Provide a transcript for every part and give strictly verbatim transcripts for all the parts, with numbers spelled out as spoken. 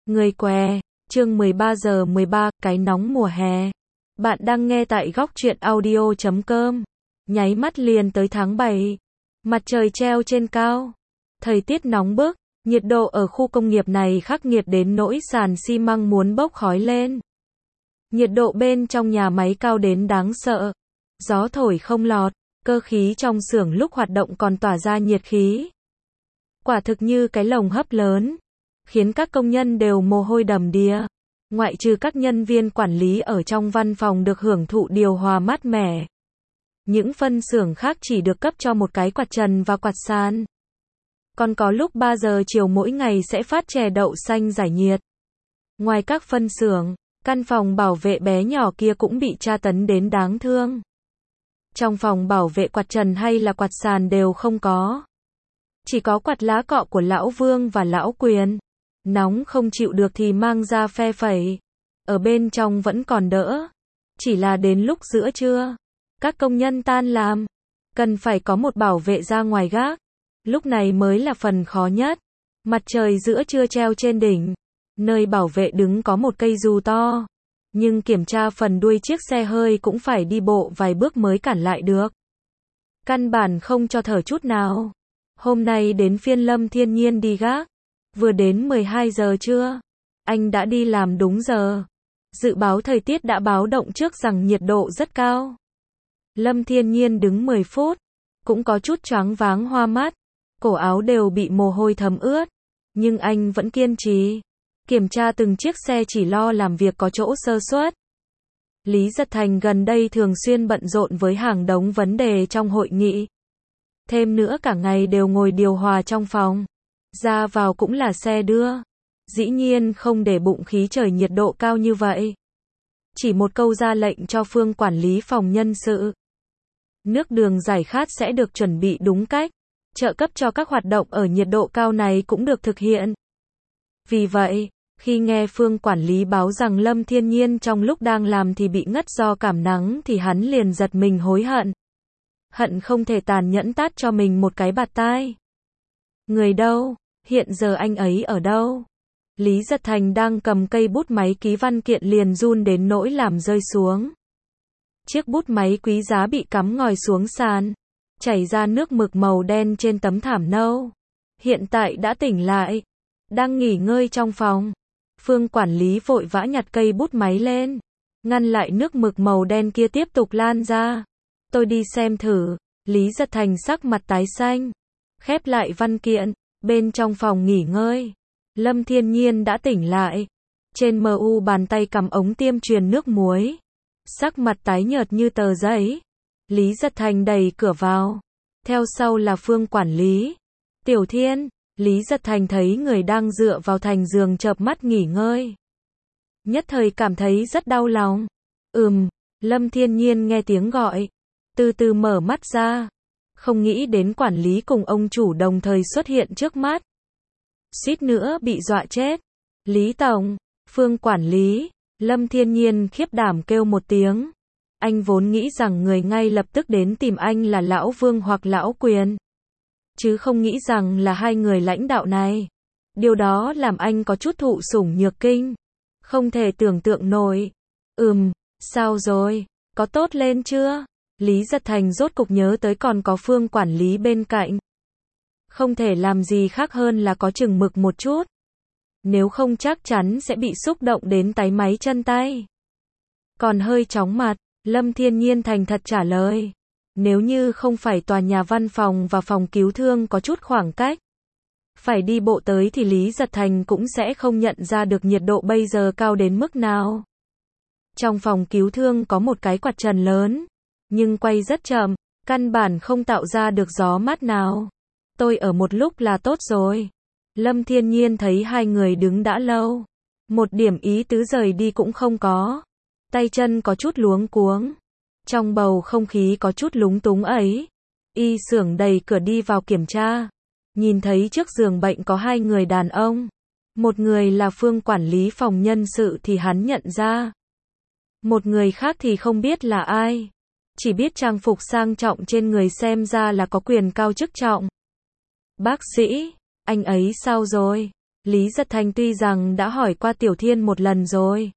Người què, chương mười ba giờ mười ba, cái nóng mùa hè. Bạn đang nghe tại góc truyện audio chấm com. Nháy mắt liền tới tháng bảy. Mặt trời treo trên cao. Thời tiết nóng bức, nhiệt độ ở khu công nghiệp này khắc nghiệt đến nỗi sàn xi măng muốn bốc khói lên. Nhiệt độ bên trong nhà máy cao đến đáng sợ. Gió thổi không lọt, cơ khí trong xưởng lúc hoạt động còn tỏa ra nhiệt khí. Quả thực như cái lồng hấp lớn, khiến các công nhân đều mồ hôi đầm đìa. Ngoại trừ các nhân viên quản lý ở trong văn phòng được hưởng thụ điều hòa mát mẻ. Những phân xưởng khác chỉ được cấp cho một cái quạt trần và quạt sàn. Còn có lúc ba giờ chiều mỗi ngày sẽ phát chè đậu xanh giải nhiệt. Ngoài các phân xưởng, căn phòng bảo vệ bé nhỏ kia cũng bị tra tấn đến đáng thương. Trong phòng bảo vệ quạt trần hay là quạt sàn đều không có. Chỉ có quạt lá cọ của lão Vương và lão Quyền. Nóng không chịu được thì mang ra phe phẩy. Ở bên trong vẫn còn đỡ. Chỉ là đến lúc giữa trưa, các công nhân tan làm, cần phải có một bảo vệ ra ngoài gác. Lúc này mới là phần khó nhất. Mặt trời giữa trưa treo trên đỉnh. Nơi bảo vệ đứng có một cây dù to. Nhưng kiểm tra phần đuôi chiếc xe hơi cũng phải đi bộ vài bước mới cản lại được. Căn bản không cho thở chút nào. Hôm nay đến phiên Lâm Thiên Nhiên đi gác. Vừa đến mười hai giờ trưa, anh đã đi làm đúng giờ. Dự báo thời tiết đã báo động trước rằng nhiệt độ rất cao. Lâm Thiên Nhiên đứng mười phút, cũng có chút choáng váng hoa mắt, cổ áo đều bị mồ hôi thấm ướt, nhưng anh vẫn kiên trì, kiểm tra từng chiếc xe chỉ lo làm việc có chỗ sơ suất. Lý Giật Thành gần đây thường xuyên bận rộn với hàng đống vấn đề trong hội nghị. Thêm nữa cả ngày đều ngồi điều hòa trong phòng. Ra vào cũng là xe đưa. Dĩ nhiên không để bụng khí trời nhiệt độ cao như vậy. Chỉ một câu ra lệnh cho Phương quản lý phòng nhân sự. Nước đường giải khát sẽ được chuẩn bị đúng cách. Trợ cấp cho các hoạt động ở nhiệt độ cao này cũng được thực hiện. Vì vậy, khi nghe Phương quản lý báo rằng Lâm Thiên Nhiên trong lúc đang làm thì bị ngất do cảm nắng thì hắn liền giật mình hối hận. Hận không thể tàn nhẫn tát cho mình một cái bạt tai. Người đâu? Hiện giờ anh ấy ở đâu? Lý Giật Thành đang cầm cây bút máy ký văn kiện liền run đến nỗi làm rơi xuống. Chiếc bút máy quý giá bị cắm ngòi xuống sàn, chảy ra nước mực màu đen trên tấm thảm nâu. Hiện tại đã tỉnh lại, đang nghỉ ngơi trong phòng. Phương quản lý vội vã nhặt cây bút máy lên, ngăn lại nước mực màu đen kia tiếp tục lan ra. Tôi đi xem thử. Lý Giật Thành sắc mặt tái xanh, khép lại văn kiện. Bên trong phòng nghỉ ngơi, Lâm Thiên Nhiên đã tỉnh lại. Trên mờ u bàn tay cầm ống tiêm truyền nước muối, sắc mặt tái nhợt như tờ giấy. Lý Giật Thành đẩy cửa vào, theo sau là Phương quản lý. Tiểu Thiên. Lý Giật Thành thấy người đang dựa vào thành giường chợp mắt nghỉ ngơi, nhất thời cảm thấy rất đau lòng. Ừm. Lâm Thiên Nhiên nghe tiếng gọi, từ từ mở mắt ra. Không nghĩ đến quản lý cùng ông chủ đồng thời xuất hiện trước mắt. Suýt nữa bị dọa chết. Lý Tổng. Phương quản lý. Lâm Thiên Nhiên khiếp đảm kêu một tiếng. Anh vốn nghĩ rằng người ngay lập tức đến tìm anh là Lão Vương hoặc Lão Quyền, chứ không nghĩ rằng là hai người lãnh đạo này. Điều đó làm anh có chút thụ sủng nhược kinh. Không thể tưởng tượng nổi. Ừm, sao rồi? Có tốt lên chưa? Lý Giật Thành rốt cục nhớ tới còn có Phương quản lý bên cạnh. Không thể làm gì khác hơn là có chừng mực một chút. Nếu không chắc chắn sẽ bị xúc động đến táy máy chân tay. Còn hơi chóng mặt, Lâm Thiên Nhiên thành thật trả lời. Nếu như không phải tòa nhà văn phòng và phòng cứu thương có chút khoảng cách, phải đi bộ tới thì Lý Giật Thành cũng sẽ không nhận ra được nhiệt độ bây giờ cao đến mức nào. Trong phòng cứu thương có một cái quạt trần lớn, nhưng quay rất chậm, căn bản không tạo ra được gió mát nào. Tôi ở một lúc là tốt rồi. Lâm Thiên Nhiên thấy hai người đứng đã lâu, một điểm ý tứ rời đi cũng không có. Tay chân có chút luống cuống. Trong bầu không khí có chút lúng túng ấy, y xưởng đẩy cửa đi vào kiểm tra. Nhìn thấy trước giường bệnh có hai người đàn ông. Một người là Phương quản lý phòng nhân sự thì hắn nhận ra. Một người khác thì không biết là ai. Chỉ biết trang phục sang trọng trên người xem ra là có quyền cao chức trọng. Bác sĩ, anh ấy sao rồi? Lý Giật Thành tuy rằng đã hỏi qua Tiểu Thiên một lần rồi.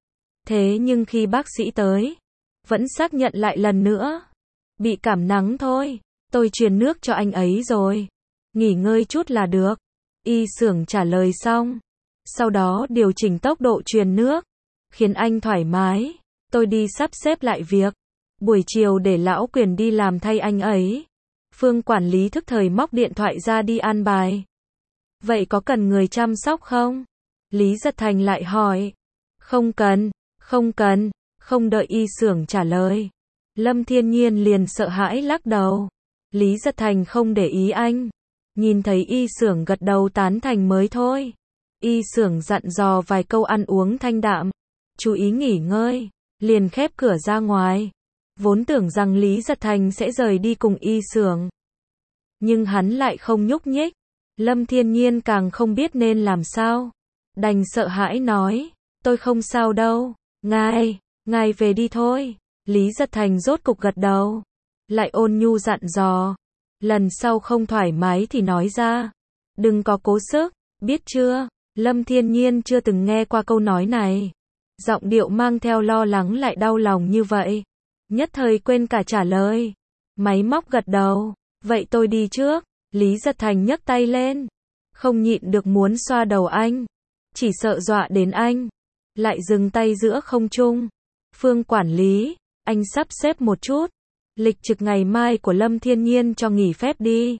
Thế nhưng khi bác sĩ tới, vẫn xác nhận lại lần nữa. Bị cảm nắng thôi, tôi truyền nước cho anh ấy rồi. Nghỉ ngơi chút là được. Y xưởng trả lời xong. Sau đó điều chỉnh tốc độ truyền nước, khiến anh thoải mái. Tôi đi sắp xếp lại việc. Buổi chiều để lão Quyền đi làm thay anh ấy. Phương quản lý thức thời móc điện thoại ra đi an bài. Vậy có cần người chăm sóc không? Lý Giật Thành lại hỏi. Không cần, không cần, không đợi Y xưởng trả lời. Lâm Thiên Nhiên liền sợ hãi lắc đầu. Lý Giật Thành không để ý anh. Nhìn thấy Y xưởng gật đầu tán thành mới thôi. Y xưởng dặn dò vài câu ăn uống thanh đạm. Chú ý nghỉ ngơi. Liền khép cửa ra ngoài. Vốn tưởng rằng Lý Giật Thành sẽ rời đi cùng Y xưởng. Nhưng hắn lại không nhúc nhích. Lâm Thiên Nhiên càng không biết nên làm sao. Đành sợ hãi nói. Tôi không sao đâu. Ngài, ngài về đi thôi. Lý Giật Thành rốt cục gật đầu. Lại ôn nhu dặn dò. Lần sau không thoải mái thì nói ra. Đừng có cố sức, biết chưa? Lâm Thiên Nhiên chưa từng nghe qua câu nói này. Giọng điệu mang theo lo lắng lại đau lòng như vậy. Nhất thời quên cả trả lời. Máy móc gật đầu. Vậy tôi đi trước. Lý Giật Thành nhấc tay lên. Không nhịn được muốn xoa đầu anh. Chỉ sợ dọa đến anh. Lại dừng tay giữa không trung. Phương quản lý, anh sắp xếp một chút. Lịch trực ngày mai của Lâm Thiên Nhiên cho nghỉ phép đi.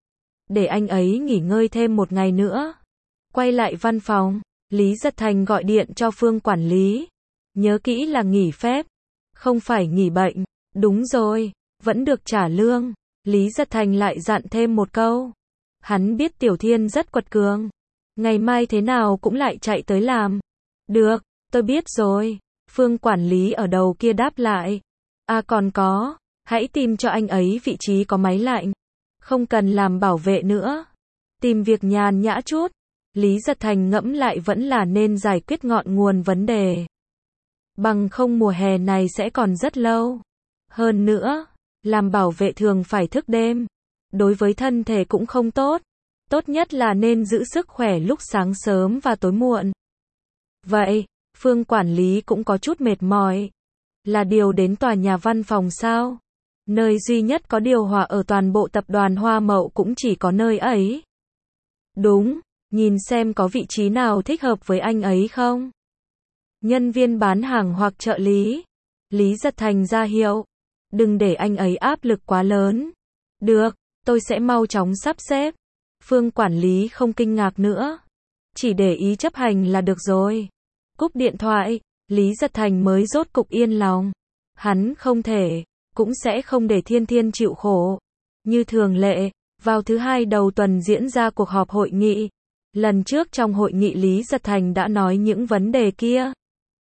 Để anh ấy nghỉ ngơi thêm một ngày nữa. Quay lại văn phòng, Lý Giật Thành gọi điện cho Phương quản lý. Nhớ kỹ là nghỉ phép, không phải nghỉ bệnh. Đúng rồi, vẫn được trả lương. Lý Giật Thành lại dặn thêm một câu. Hắn biết Tiểu Thiên rất quật cường. Ngày mai thế nào cũng lại chạy tới làm. Được, tôi biết rồi. Phương quản lý ở đầu kia đáp lại. À còn có, hãy tìm cho anh ấy vị trí có máy lạnh. Không cần làm bảo vệ nữa. Tìm việc nhàn nhã chút. Lý Giật Thành ngẫm lại vẫn là nên giải quyết ngọn nguồn vấn đề. Bằng không mùa hè này sẽ còn rất lâu. Hơn nữa, làm bảo vệ thường phải thức đêm. Đối với thân thể cũng không tốt. Tốt nhất là nên giữ sức khỏe lúc sáng sớm và tối muộn. Vậy, Phương quản lý cũng có chút mệt mỏi. Là điều đến tòa nhà văn phòng sao? Nơi duy nhất có điều hòa ở toàn bộ tập đoàn Hoa Mậu cũng chỉ có nơi ấy. Đúng, nhìn xem có vị trí nào thích hợp với anh ấy không? Nhân viên bán hàng hoặc trợ lý. Lý Giật Thành ra hiệu. Đừng để anh ấy áp lực quá lớn. Được, tôi sẽ mau chóng sắp xếp. Phương quản lý không kinh ngạc nữa. Chỉ để ý chấp hành là được rồi. Cúp điện thoại, Lý Giật Thành mới rốt cục yên lòng. Hắn không thể, cũng sẽ không để Thiên Thiên chịu khổ. Như thường lệ, vào thứ hai đầu tuần diễn ra cuộc họp hội nghị. Lần trước trong hội nghị Lý Giật Thành đã nói những vấn đề kia.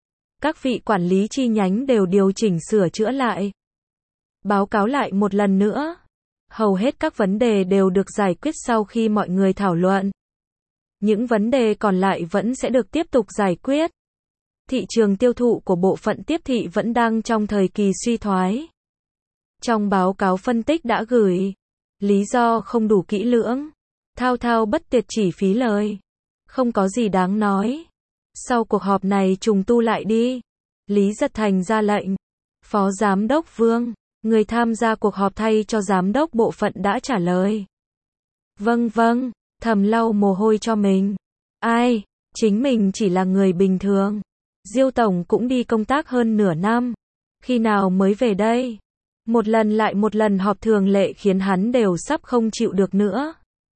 Các vị quản lý chi nhánh đều điều chỉnh sửa chữa lại. Báo cáo lại một lần nữa. Hầu hết các vấn đề đều được giải quyết sau khi mọi người thảo luận. Những vấn đề còn lại vẫn sẽ được tiếp tục giải quyết. Thị trường tiêu thụ của bộ phận tiếp thị vẫn đang trong thời kỳ suy thoái. Trong báo cáo phân tích đã gửi, lý do không đủ kỹ lưỡng, thao thao bất tuyệt chỉ phí lời. Không có gì đáng nói. Sau cuộc họp này trùng tu lại đi. Lý Giật Thành ra lệnh. Phó Giám đốc Vương, người tham gia cuộc họp thay cho Giám đốc bộ phận đã trả lời. Vâng vâng, thầm lau mồ hôi cho mình. Ai, chính mình chỉ là người bình thường. Diêu Tổng cũng đi công tác hơn nửa năm. Khi nào mới về đây? Một lần lại một lần họp thường lệ khiến hắn đều sắp không chịu được nữa.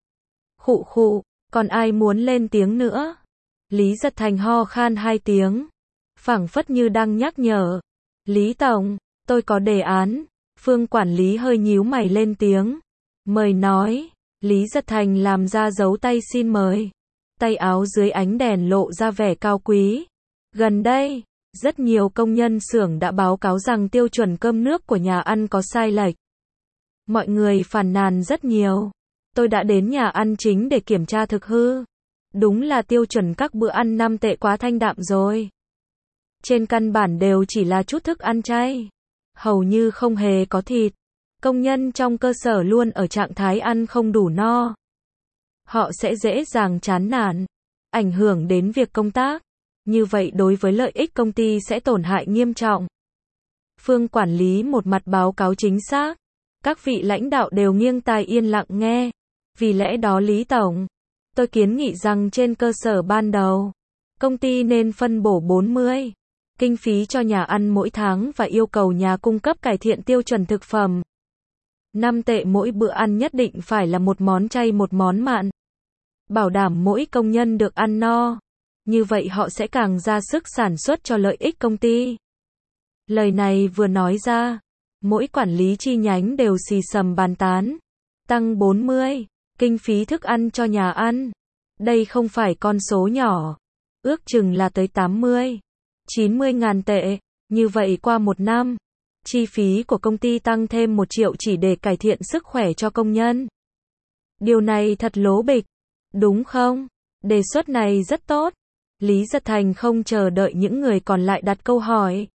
Khụ khụ, còn ai muốn lên tiếng nữa? Lý Giật Thành ho khan hai tiếng. Phảng phất như đang nhắc nhở. Lý Tổng, tôi có đề án. Phương quản lý hơi nhíu mày lên tiếng. Mời nói. Lý Giật Thành làm ra dấu tay xin mời. Tay áo dưới ánh đèn lộ ra vẻ cao quý. Gần đây, rất nhiều công nhân xưởng đã báo cáo rằng tiêu chuẩn cơm nước của nhà ăn có sai lệch. Mọi người phàn nàn rất nhiều. Tôi đã đến nhà ăn chính để kiểm tra thực hư. Đúng là tiêu chuẩn các bữa ăn năm tệ quá thanh đạm rồi. Trên căn bản đều chỉ là chút thức ăn chay. Hầu như không hề có thịt. Công nhân trong cơ sở luôn ở trạng thái ăn không đủ no. Họ sẽ dễ dàng chán nản. ảnh hưởng đến việc công tác. Như vậy đối với lợi ích công ty sẽ tổn hại nghiêm trọng. Phương quản lý một mặt báo cáo chính xác. Các vị lãnh đạo đều nghiêng tai yên lặng nghe. Vì lẽ đó Lý Tổng, tôi kiến nghị rằng trên cơ sở ban đầu, công ty nên phân bổ bốn mươi kinh phí cho nhà ăn mỗi tháng và yêu cầu nhà cung cấp cải thiện tiêu chuẩn thực phẩm. năm tệ mỗi bữa ăn nhất định phải là một món chay một món mặn. Bảo đảm mỗi công nhân được ăn no. Như vậy họ sẽ càng ra sức sản xuất cho lợi ích công ty. Lời này vừa nói ra, mỗi quản lý chi nhánh đều xì xầm bàn tán. Tăng bốn mươi kinh phí thức ăn cho nhà ăn. Đây không phải con số nhỏ. Ước chừng là tới tám mươi, chín mươi ngàn tệ. Như vậy qua một năm, chi phí của công ty tăng thêm một triệu chỉ để cải thiện sức khỏe cho công nhân. Điều này thật lố bịch, đúng không? Đề xuất này rất tốt. Lý Giật Thành không chờ đợi những người còn lại đặt câu hỏi.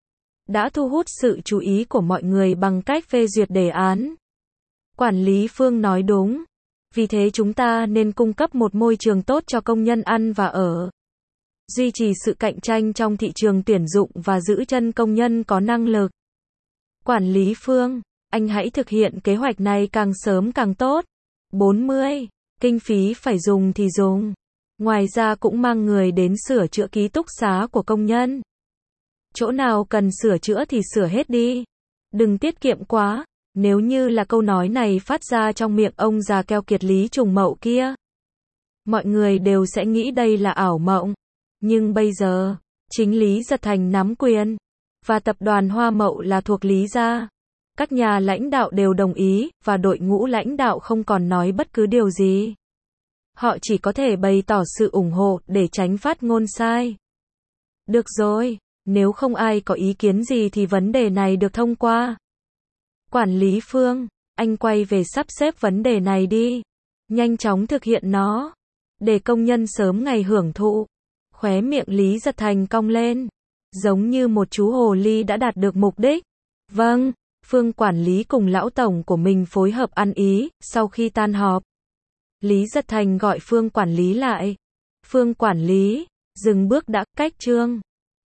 Đã thu hút sự chú ý của mọi người bằng cách phê duyệt đề án. Quản lý Phương nói đúng. Vì thế chúng ta nên cung cấp một môi trường tốt cho công nhân ăn và ở. Duy trì sự cạnh tranh trong thị trường tuyển dụng và giữ chân công nhân có năng lực. Quản lý Phương, anh hãy thực hiện kế hoạch này càng sớm càng tốt. bốn mươi kinh phí phải dùng thì dùng. Ngoài ra cũng mang người đến sửa chữa ký túc xá của công nhân. Chỗ nào cần sửa chữa thì sửa hết đi. Đừng tiết kiệm quá. Nếu như là câu nói này phát ra trong miệng ông già keo kiệt Lý Trùng Mậu kia, mọi người đều sẽ nghĩ đây là ảo mộng. Nhưng bây giờ, chính Lý Giật Thành nắm quyền, và tập đoàn Hoa Mậu là thuộc Lý gia. Các nhà lãnh đạo đều đồng ý, và đội ngũ lãnh đạo không còn nói bất cứ điều gì. Họ chỉ có thể bày tỏ sự ủng hộ để tránh phát ngôn sai. Được rồi, nếu không ai có ý kiến gì thì vấn đề này được thông qua. Quản lý Phương, anh quay về sắp xếp vấn đề này đi. Nhanh chóng thực hiện nó. Để công nhân sớm ngày hưởng thụ. Khóe miệng Lý Giật Thành cong lên. Giống như một chú hồ ly đã đạt được mục đích. Vâng, Phương quản lý cùng lão tổng của mình phối hợp ăn ý. Sau khi tan họp, Lý Giật Thành gọi Phương quản lý lại. Phương quản lý, dừng bước đã, cách chương.